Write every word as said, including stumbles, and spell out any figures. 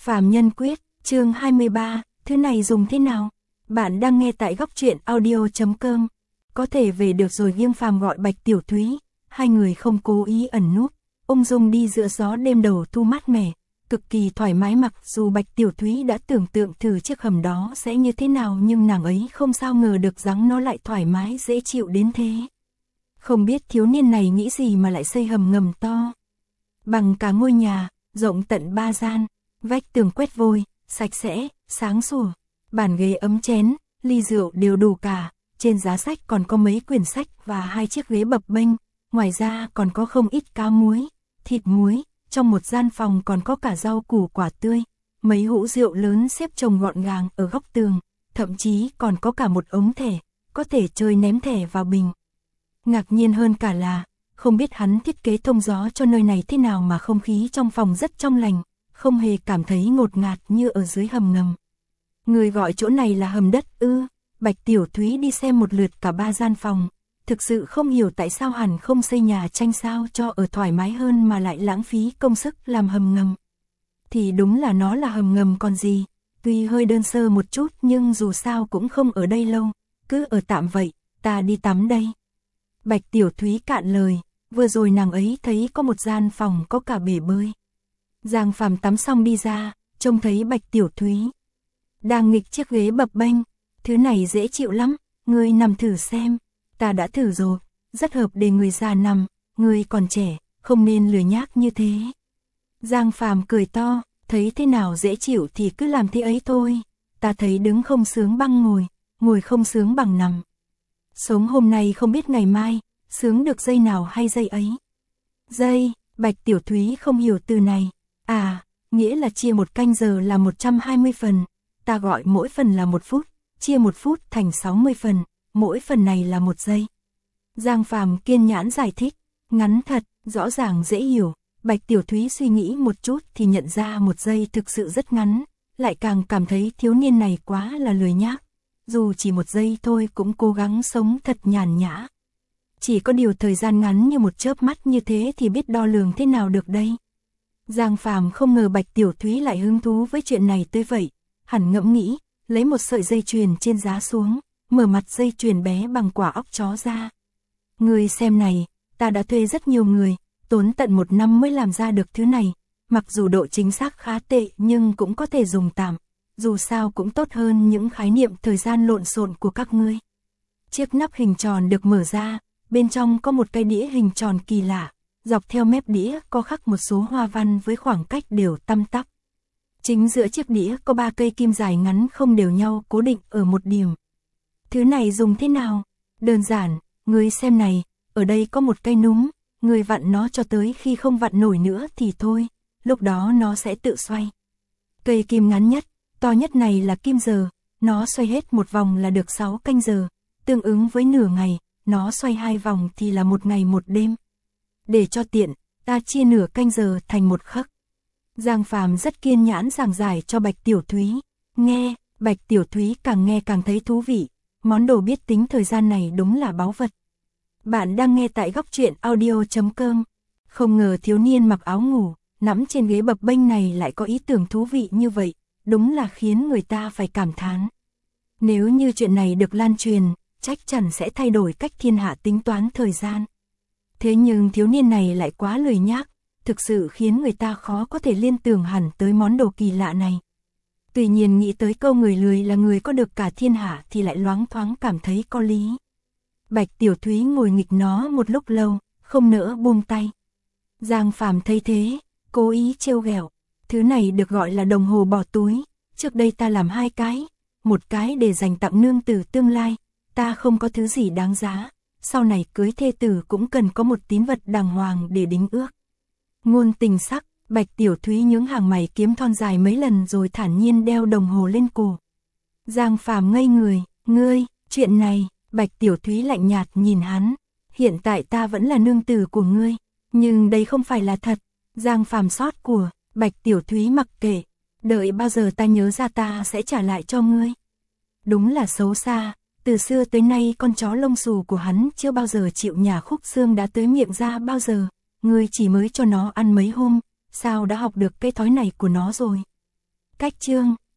Phàm Nhân Quyết, chương hai mươi ba, thứ này dùng thế nào? Bạn đang nghe tại góc truyện audio chấm com. Có thể về được rồi, Viêm Phàm gọi Bạch Tiểu Thúy, hai người không cố ý ẩn núp, ung dung đi giữa gió đêm đầu thu mát mẻ, cực kỳ thoải mái. Mặc dù Bạch Tiểu Thúy đã tưởng tượng thử chiếc hầm đó sẽ như thế nào, nhưng nàng ấy không sao ngờ được rằng nó lại thoải mái dễ chịu đến thế. Không biết thiếu niên này nghĩ gì mà lại xây hầm ngầm to bằng cả ngôi nhà, rộng tận ba gian, vách tường quét vôi, sạch sẽ, sáng sủa, bàn ghế ấm chén, ly rượu đều đủ cả, trên giá sách còn có mấy quyển sách và hai chiếc ghế bập bênh, ngoài ra còn có không ít cá muối, thịt muối, trong một gian phòng còn có cả rau củ quả tươi, mấy hũ rượu lớn xếp chồng gọn gàng ở góc tường, thậm chí còn có cả một ống thẻ, có thể chơi ném thẻ vào bình. Ngạc nhiên hơn cả là, không biết hắn thiết kế thông gió cho nơi này thế nào mà không khí trong phòng rất trong lành, không hề cảm thấy ngột ngạt như ở dưới hầm ngầm. Người gọi chỗ này là hầm đất ư? Bạch Tiểu Thúy đi xem một lượt cả ba gian phòng, thực sự không hiểu tại sao hẳn không xây nhà tranh sao cho ở thoải mái hơn mà lại lãng phí công sức làm hầm ngầm. Thì đúng là nó là hầm ngầm còn gì, tuy hơi đơn sơ một chút nhưng dù sao cũng không ở đây lâu, cứ ở tạm vậy, ta đi tắm đây. Bạch Tiểu Thúy cạn lời, vừa rồi nàng ấy thấy có một gian phòng có cả bể bơi. Giang Phàm tắm xong đi ra, trông thấy Bạch Tiểu Thúy đang nghịch chiếc ghế bập bênh, thứ này dễ chịu lắm, ngươi nằm thử xem. Ta đã thử rồi, rất hợp để người già nằm, ngươi còn trẻ, không nên lười nhác như thế. Giang Phàm cười to, thấy thế nào dễ chịu thì cứ làm thế ấy thôi, ta thấy đứng không sướng bằng ngồi, ngồi không sướng bằng nằm. Sống hôm nay không biết ngày mai, sướng được giây nào hay giây ấy. Giây, Bạch Tiểu Thúy không hiểu từ này, à, nghĩa là chia một canh giờ là một trăm hai mươi phần, ta gọi mỗi phần là một phút, chia một phút thành sáu mươi phần, mỗi phần này là một giây. Giang Phàm kiên nhẫn giải thích, ngắn thật, rõ ràng dễ hiểu. Bạch Tiểu Thúy suy nghĩ một chút thì nhận ra một giây thực sự rất ngắn, lại càng cảm thấy thiếu niên này quá là lười nhác. Dù chỉ một giây thôi cũng cố gắng sống thật nhàn nhã. Chỉ có điều thời gian ngắn như một chớp mắt như thế thì biết đo lường thế nào được đây. Giang Phàm không ngờ Bạch Tiểu Thúy lại hứng thú với chuyện này tới vậy, hẳn ngẫm nghĩ, lấy một sợi dây chuyền trên giá xuống, mở mặt dây chuyền bé bằng quả óc chó ra. Người xem này, ta đã thuê rất nhiều người, tốn tận một năm mới làm ra được thứ này, mặc dù độ chính xác khá tệ nhưng cũng có thể dùng tạm, dù sao cũng tốt hơn những khái niệm thời gian lộn xộn của các ngươi. Chiếc nắp hình tròn được mở ra, bên trong có một cây đĩa hình tròn kỳ lạ, dọc theo mép đĩa có khắc một số hoa văn với khoảng cách đều tăm tắp. Chính giữa chiếc đĩa có ba cây kim dài ngắn không đều nhau cố định ở một điểm. Thứ này dùng thế nào? Đơn giản, ngươi xem này, ở đây có một cây núm, ngươi vặn nó cho tới khi không vặn nổi nữa thì thôi, lúc đó nó sẽ tự xoay. Cây kim ngắn nhất, to nhất này là kim giờ, nó xoay hết một vòng là được sáu canh giờ, tương ứng với nửa ngày, nó xoay hai vòng thì là một ngày một đêm. Để cho tiện, ta chia nửa canh giờ thành một khắc. Giang Phàm rất kiên nhẫn giảng giải cho Bạch Tiểu Thúy. Nghe, Bạch Tiểu Thúy càng nghe càng thấy thú vị, món đồ biết tính thời gian này đúng là báu vật. Bạn đang nghe tại góc truyện audio chấm com. Không ngờ thiếu niên mặc áo ngủ, nằm trên ghế bập bênh này lại có ý tưởng thú vị như vậy, đúng là khiến người ta phải cảm thán. Nếu như chuyện này được lan truyền, chắc chắn sẽ thay đổi cách thiên hạ tính toán thời gian. Thế nhưng thiếu niên này lại quá lười nhác, thực sự khiến người ta khó có thể liên tưởng hẳn tới món đồ kỳ lạ này. Tuy nhiên nghĩ tới câu người lười là người có được cả thiên hạ thì lại loáng thoáng cảm thấy có lý. Bạch Tiểu Thúy ngồi nghịch nó một lúc lâu, không nỡ buông tay. Giang Phàm thấy thế, cố ý trêu ghẹo, thứ này được gọi là đồng hồ bỏ túi, trước đây ta làm hai cái, một cái để dành tặng nương tử tương lai, ta không có thứ gì đáng giá, sau này cưới thê tử cũng cần có một tín vật đàng hoàng để đính ước. Ngôn tình sắc, Bạch Tiểu Thúy nhướng hàng mày kiếm thon dài mấy lần rồi thản nhiên đeo đồng hồ lên cổ. Giang Phàm ngây người, ngươi, chuyện này, Bạch Tiểu Thúy lạnh nhạt nhìn hắn, hiện tại ta vẫn là nương tử của ngươi, nhưng đây không phải là thật. Giang Phàm xót của, Bạch Tiểu Thúy mặc kệ, đợi bao giờ ta nhớ ra ta sẽ trả lại cho ngươi. Đúng là xấu xa, từ xưa tới nay con chó lông xù của hắn chưa bao giờ chịu nhả khúc xương đã tới miệng ra bao giờ, ngươi chỉ mới cho nó ăn mấy hôm, sao đã học được cái thói này của nó rồi. Cách chương